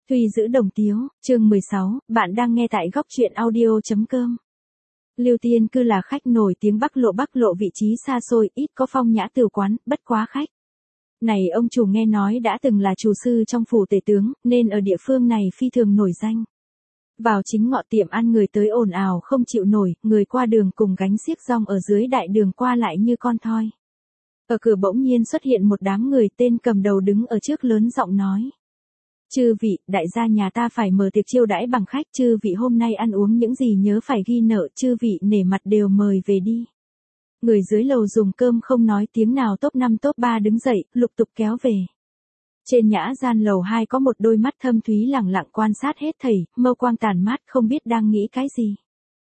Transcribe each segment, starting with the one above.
Tuy giữ đồng tiếu, chương 16, bạn đang nghe tại góc truyện audio.com. Lưu Tiên Cư là khách nổi tiếng Bắc Lộ vị trí xa xôi, ít có phong nhã từ quán, bất quá khách. Này ông chủ nghe nói đã từng là chủ sư trong phủ tể tướng, nên ở địa phương này phi thường nổi danh. Vào chính ngọ tiệm ăn người tới ồn ào không chịu nổi, người qua đường cùng gánh xiếc rong ở dưới đại đường qua lại như con thoi. Ở cửa bỗng nhiên xuất hiện một đám người, tên cầm đầu đứng ở trước lớn giọng nói. Chư vị, đại gia nhà ta phải mở tiệc chiêu đãi bằng khách, chư vị hôm nay ăn uống những gì nhớ phải ghi nợ, chư vị nể mặt đều mời về đi. Người dưới lầu dùng cơm không nói tiếng nào, top 5 top 3 đứng dậy, lục tục kéo về. Trên nhã gian lầu 2 có một đôi mắt thâm thúy lẳng lặng quan sát hết thảy, mâu quang tàn mát không biết đang nghĩ cái gì.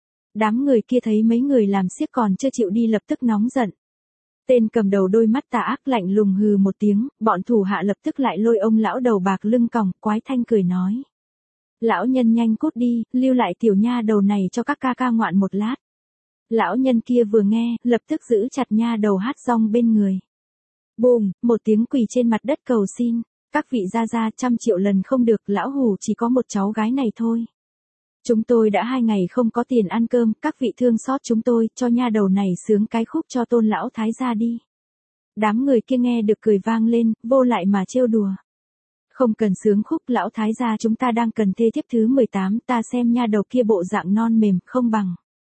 Đám người kia thấy mấy người làm xiếc còn chưa chịu đi lập tức nóng giận. Tên cầm đầu đôi mắt tà ác lạnh lùng hừ một tiếng, bọn thủ hạ lập tức lại lôi ông lão đầu bạc lưng còng, quái thanh cười nói. Lão nhân nhanh cút đi, lưu lại tiểu nha đầu này cho các ca ca ngoạn một lát. Lão nhân kia vừa nghe, lập tức giữ chặt nha đầu hát rong bên người. Bùm, một tiếng quỳ trên mặt đất cầu xin, các vị gia gia 100 triệu lần không được, lão hủ chỉ có một cháu gái này thôi. Chúng tôi đã 2 ngày không có tiền ăn cơm, các vị thương xót chúng tôi, cho nha đầu này sướng cái khúc cho tôn lão thái gia đi. Đám người kia nghe được cười vang lên, vô lại mà trêu đùa. Không cần sướng khúc, lão thái gia chúng ta đang cần thê thiếp thứ 18, ta xem nha đầu kia bộ dạng non mềm, không bằng.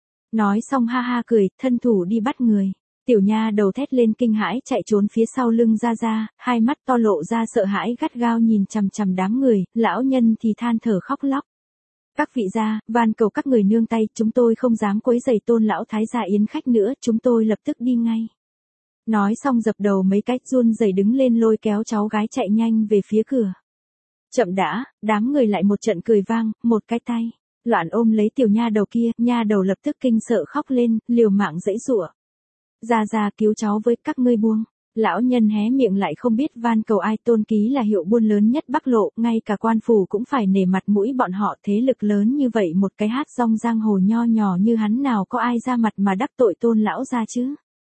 Nói xong ha ha cười, thân thủ đi bắt người. Tiểu nha đầu thét lên kinh hãi chạy trốn phía sau lưng ra ra, hai mắt to lộ ra sợ hãi gắt gao nhìn chằm chằm đám người, lão nhân thì than thở khóc lóc. Các vị gia, van cầu các người nương tay, chúng tôi không dám quấy rầy tôn lão thái gia yến khách nữa, chúng tôi lập tức đi ngay. Nói xong dập đầu mấy cách run rẩy đứng lên lôi kéo cháu gái chạy nhanh về phía cửa. Chậm đã, đám người lại một trận cười vang, một cái tay, loạn ôm lấy tiểu nha đầu kia, nha đầu lập tức kinh sợ khóc lên, liều mạng giãy giụa. Gia cứu cháu với, các ngươi buông. Lão nhân hé miệng lại không biết van cầu ai, Tôn Ký là hiệu buôn lớn nhất Bắc Lộ, ngay cả quan phủ cũng phải nể mặt mũi bọn họ, thế lực lớn như vậy một cái hát rong giang hồ nho nhỏ như hắn nào có ai ra mặt mà đắc tội tôn lão ra chứ.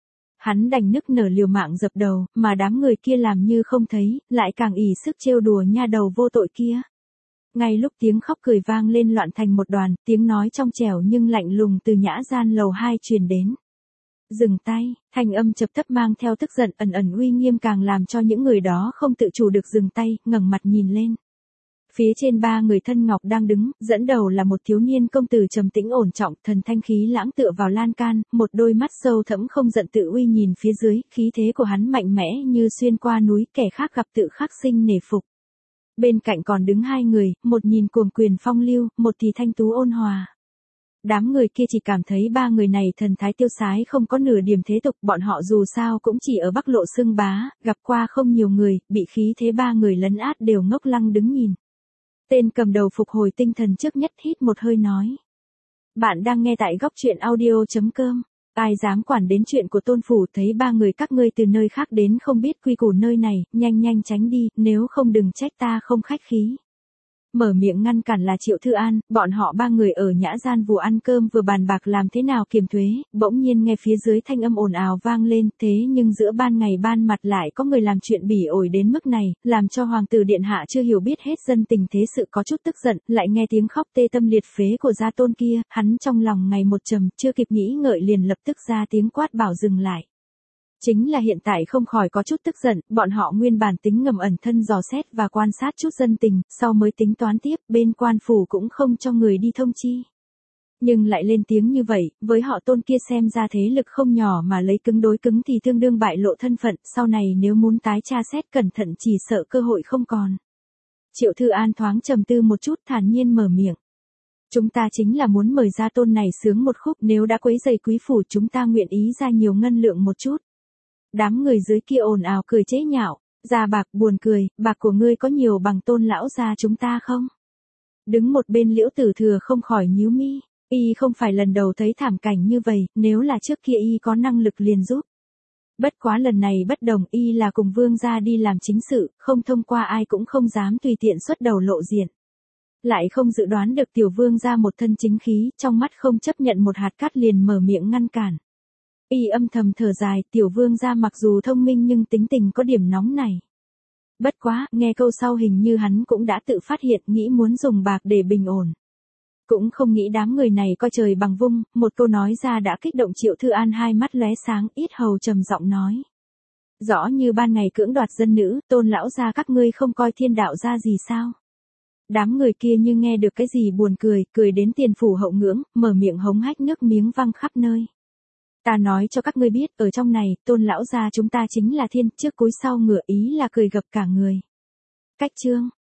Hắn đành nức nở liều mạng dập đầu, mà đám người kia làm như không thấy, lại càng ỷ sức trêu đùa nha đầu vô tội kia. Ngay lúc tiếng khóc cười vang lên loạn thành một đoàn, tiếng nói trong trẻo nhưng lạnh lùng từ nhã gian lầu 2 truyền đến. Dừng tay, thanh âm chập thấp mang theo tức giận ẩn ẩn uy nghiêm càng làm cho những người đó không tự chủ được dừng tay, ngẩng mặt nhìn lên. Phía trên 3 người thân ngọc đang đứng, dẫn đầu là một thiếu niên công tử trầm tĩnh ổn trọng, thần thanh khí lãng tựa vào lan can, một đôi mắt sâu thẫm không giận tự uy nhìn phía dưới, khí thế của hắn mạnh mẽ như xuyên qua núi, kẻ khác gặp tự khắc sinh nể phục. Bên cạnh còn đứng 2 người, một nhìn cuồng quyền phong lưu, một thì thanh tú ôn hòa. Đám người kia chỉ cảm thấy 3 người này thần thái tiêu sái không có nửa điểm thế tục, bọn họ dù sao cũng chỉ ở Bắc Lộ xưng bá, gặp qua không nhiều người, bị khí thế 3 người lấn át đều ngốc lăng đứng nhìn. Tên cầm đầu phục hồi tinh thần trước nhất hít một hơi nói. Bạn đang nghe tại góc truyện audio.com. Ai dám quản đến chuyện của tôn phủ, thấy 3 người các ngươi từ nơi khác đến không biết quy củ nơi này, nhanh tránh đi, nếu không đừng trách ta không khách khí. Mở miệng ngăn cản là Triệu Thư An, bọn họ 3 người ở nhã gian vừa ăn cơm vừa bàn bạc làm thế nào kiềm thuế, bỗng nhiên nghe phía dưới thanh âm ồn ào vang lên, thế nhưng giữa ban ngày ban mặt lại có người làm chuyện bỉ ổi đến mức này, làm cho hoàng tử điện hạ chưa hiểu biết hết dân tình thế sự có chút tức giận, lại nghe tiếng khóc tê tâm liệt phế của gia tôn kia, hắn trong lòng ngày một trầm, chưa kịp nghĩ ngợi liền lập tức ra tiếng quát bảo dừng lại. Chính là hiện tại không khỏi có chút tức giận, bọn họ nguyên bản tính ngầm ẩn thân dò xét và quan sát chút dân tình, sau mới tính toán tiếp, bên quan phủ cũng không cho người đi thông chi. Nhưng lại lên tiếng như vậy, với họ tôn kia xem ra thế lực không nhỏ mà lấy cứng đối cứng thì tương đương bại lộ thân phận, sau này nếu muốn tái tra xét cẩn thận chỉ sợ cơ hội không còn. Triệu Thư An thoáng trầm tư một chút thản nhiên mở miệng. Chúng ta chính là muốn mời gia tôn này sướng một khúc, nếu đã quấy rầy quý phủ chúng ta nguyện ý ra nhiều ngân lượng một chút. Đám người dưới kia ồn ào cười chế nhạo, gia bạc buồn cười, bạc của ngươi có nhiều bằng tôn lão gia chúng ta không? Đứng một bên Liễu Tử Thừa không khỏi nhíu mi, y không phải lần đầu thấy thảm cảnh như vậy, nếu là trước kia y có năng lực liền giúp. Bất quá lần này bất đồng, y là cùng vương gia đi làm chính sự, không thông qua ai cũng không dám tùy tiện xuất đầu lộ diện. Lại không dự đoán được tiểu vương gia một thân chính khí, trong mắt không chấp nhận một hạt cát liền mở miệng ngăn cản. Y âm thầm thở dài, tiểu vương gia mặc dù thông minh nhưng tính tình có điểm nóng này. Bất quá, nghe câu sau hình như hắn cũng đã tự phát hiện nghĩ muốn dùng bạc để bình ổn. Cũng không nghĩ đám người này coi trời bằng vung, một câu nói ra đã kích động Triệu Thư An hai mắt lóe sáng, yết hầu trầm giọng nói. Rõ như ban ngày cưỡng đoạt dân nữ, Tôn lão gia các ngươi không coi thiên đạo ra gì sao? Đám người kia như nghe được cái gì buồn cười, cười đến tiền phủ hậu ngưỡng, mở miệng hống hách nước miếng văng khắp nơi. Ta nói cho các ngươi biết, ở trong này, Tôn lão gia chúng ta chính là thiên, trước cúi sau ngửa ý là cười gập cả người. Cách chương